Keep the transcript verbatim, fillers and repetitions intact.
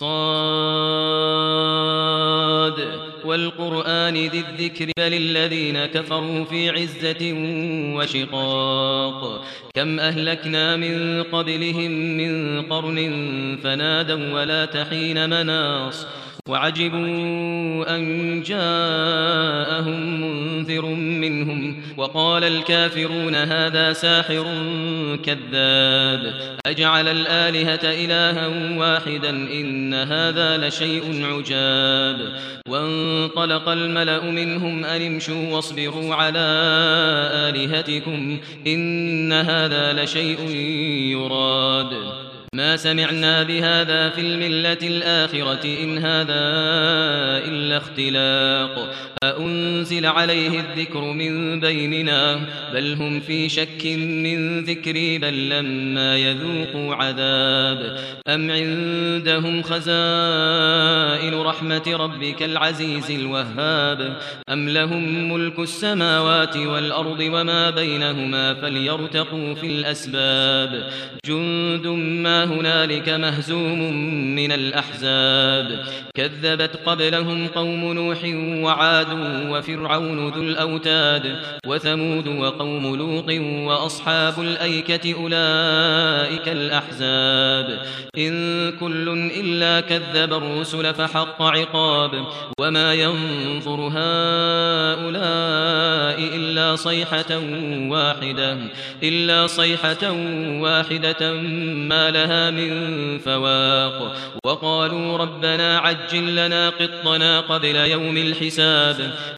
صاد والقرآن ذي الذكر بل الذين كفروا في عزة وشقاق كم أهلكنا من قبلهم من قرن فنادوا ولا تحين مناص وعجبوا أن جاءهم منذر منهم وقال الكافرون هذا ساحر كذاب أجعل الآلهة إلها واحدا إن هذا لشيء عجاب وانطلق الملأ منهم أن امشوا واصبروا على آلهتكم إن هذا لشيء يراد ما سمعنا بهذا في الملة الآخرة إن هذا إلا اختلاق أأنزل عليه الذكر من بيننا بل هم في شك من ذكري بل لما يذوقوا عذاب أم عندهم خزائن رحمة ربك العزيز الوهاب أم لهم ملك السماوات والأرض وما بينهما فليرتقوا في الأسباب جند ما هنالك مهزوم من الأحزاب كذبت قبلهم قوم نوح وعاد وفرعون ذو الأوتاد وثمود وقوم لوط وأصحاب الأيكة أولئك الأحزاب إن كل إلا كذب الرسل فحق عقاب وما ينظر هؤلاء إلا صيحة واحدة إلا صيحة واحدة ما لها من فواق وقالوا ربنا عجل لنا قطنا قبل يوم الحساب